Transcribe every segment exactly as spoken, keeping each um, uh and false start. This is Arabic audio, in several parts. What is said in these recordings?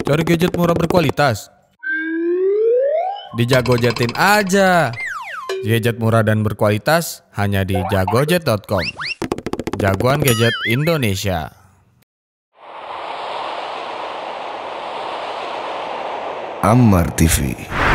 Cari gadget murah berkualitas? Di Jagojetin aja. Gadget murah dan berkualitas hanya di jagojet dot com. Jagoan gadget Indonesia. Ammar T V.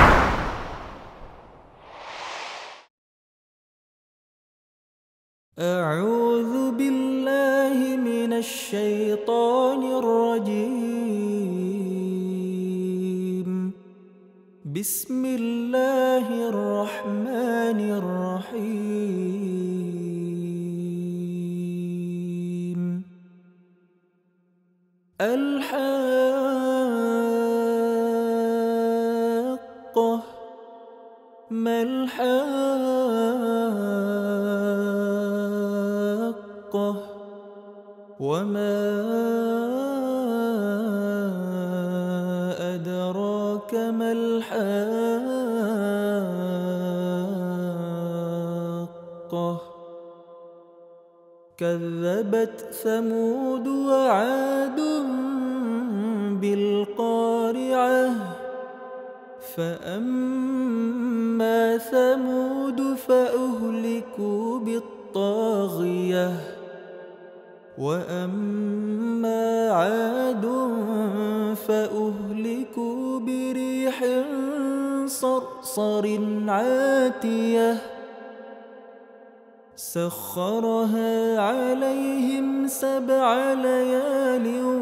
A'udzu billahi minasy syaithanir rajim. Bismillahirrahmanirrahim. Al-Haqqah Mal-Haqqah Wama adraka mal-Haqqah. Kadzabat Thamud wa 'Adun bil-Qari'ah. فأما ثمود فأهلكوا بالطاغية وأما عاد فأهلكوا بريح صرصر عاتية سخرها عليهم سبع ليال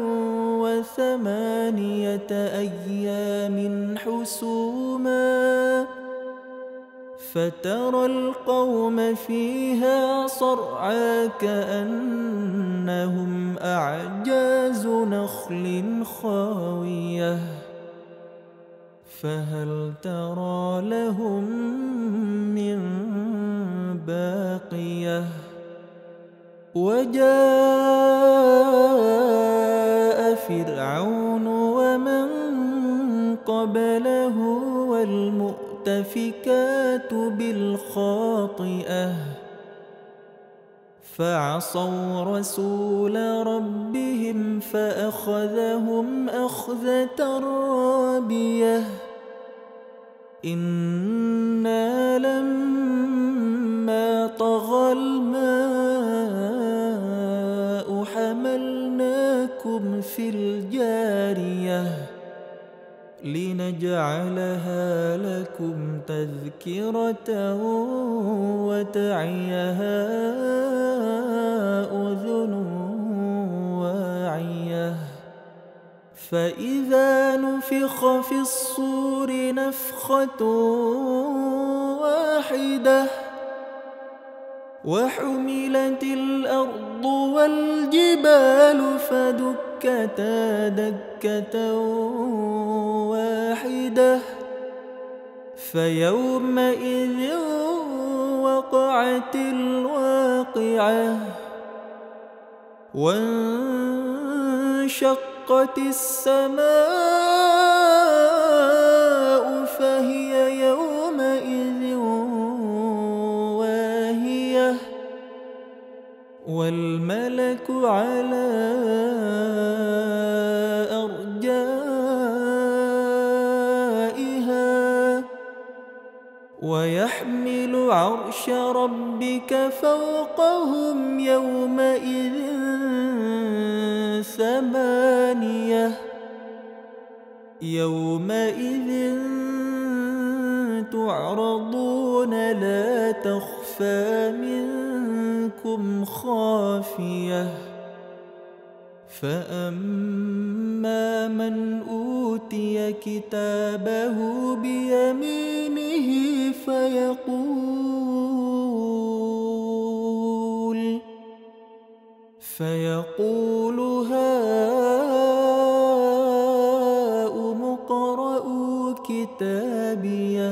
وثمانية أيام حسوما فترى القوم فيها صرعى كأنهم أعجاز نخل خاوية فهل ترى لهم من باقية وجاء فرعون ومن قبله والمؤتفكات بالخاطئة فعصوا رسول ربهم فأخذهم أخذة رابية إنا لما طغى الماء حملناكم في الجارية لنجعلها لكم تذكرة وتعيها أذن واعية فإذا نفخ في الصور نفخة واحدة وحملت الأرض والجبال فدكتا دكة واحدة فيومئذ وقعت الواقعة وانشقت السماء فهي يومئذ واهية والملك على أرجائها ويحمل عرش ربك فوقهم يومئذ ثمانية يومئذ تعرضون لا تخفى منكم خافية فأما من أوتي كتابه بيمينه فيقول فيقول هاؤم اقرءوا كتابيه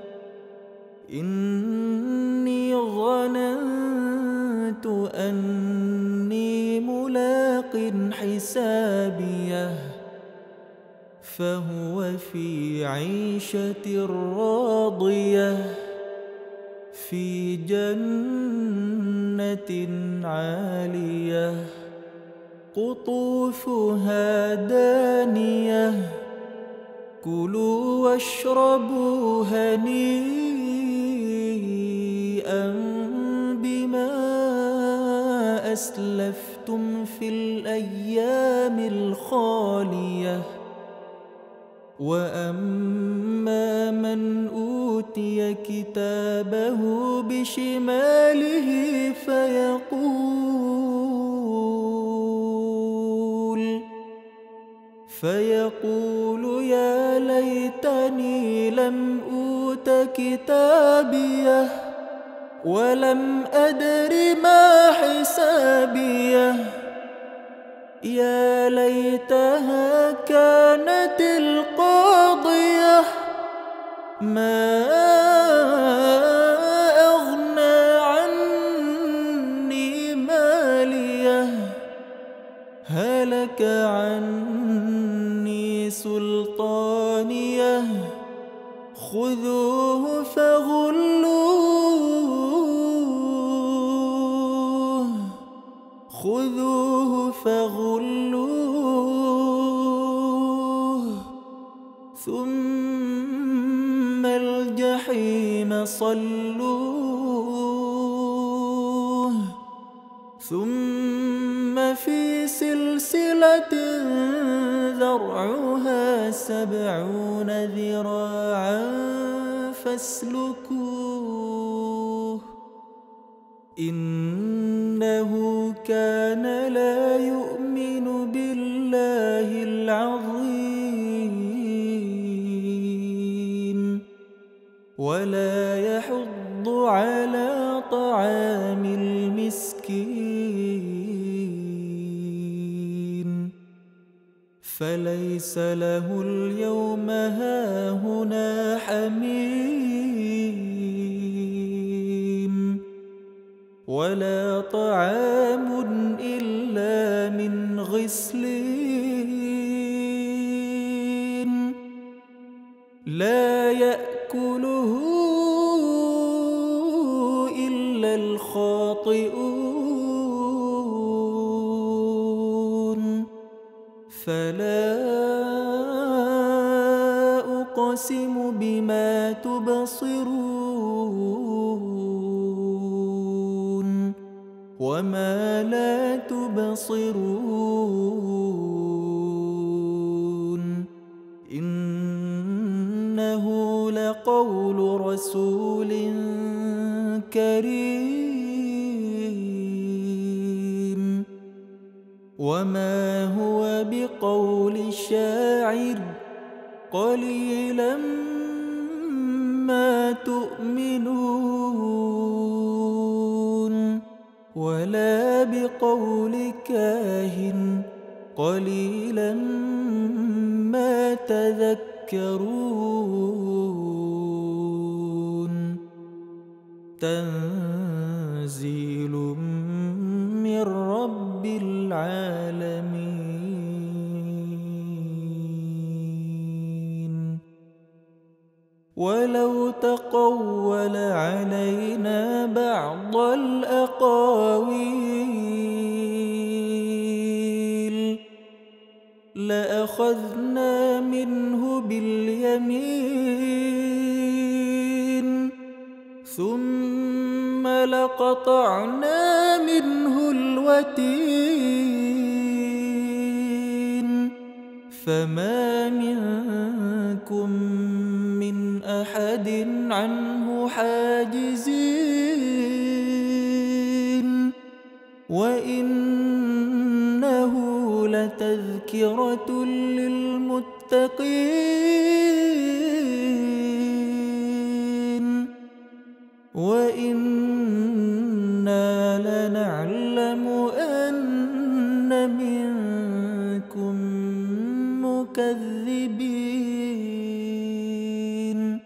إني ظننت أني ملاق حسابيه فهو في عيشة راضية في جنة عالية قطوفها دانية كلوا واشربوا هنيئا بما أسلفتم في الأيام الخالية وأما من أوتي كتابه بشماله فيقول فيقول يا ليتني لم أوت كتابيه ولم أدر ما حسابيه يا ليتها كانت القاضية ما أغنى عني ماليه هلك عني سلطانيه خذوه فغلوه خذوه فغلوه ثم الجحيم صلوه ثم في سلسلة ذرعها سبعون ذراعا فاسلكوه إنه كان لا يؤمن بالله العظيم ولا يحض على طعام المسكين فليس له اليوم هاهنا حميم ولا طعام إلا من غسلين لا يأكله إلا الخاطئون فلا أقسم بما تبصرون وما لا تبصرون إنه لقول رسول كريم وما هو بقول شاعر قليلا ما تؤمنون ولا بقول كاهن قليلا ما تذكرون تنزيل من رب العالمين ولو تقول علينا بعض الأقاويل لأخذنا منه باليمين ثم لقطعنا منه الوتين فما منكم من أحد عنه حاجزين وإنه لتذكرة للمتقين وإنا لنعلم أن منكم مكذبين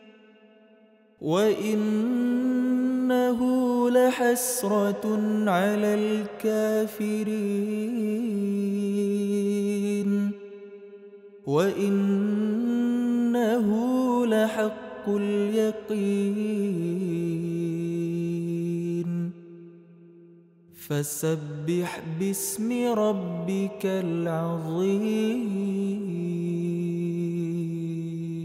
وإنه لحسرة على الكافرين وإنه لحق اليقين فسبح باسم ربك العظيم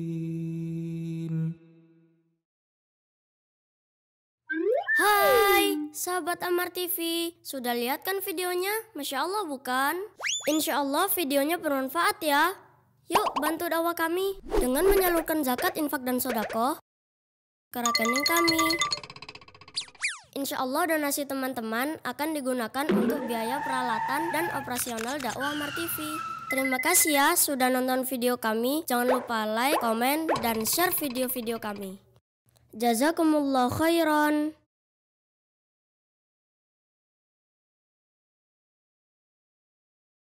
sahabat Ammar T V, sudah lihat kan videonya? Masya Allah bukan? Insya Allah videonya bermanfaat ya. Yuk bantu dakwah kami dengan menyalurkan zakat, infak, dan sodako ke rekening kami. Insya Allah donasi teman-teman akan digunakan untuk biaya peralatan dan operasional dakwah Ammar T V. Terima kasih ya sudah nonton video kami. Jangan lupa like, komen, dan share video-video kami. Jazakumullah khairan.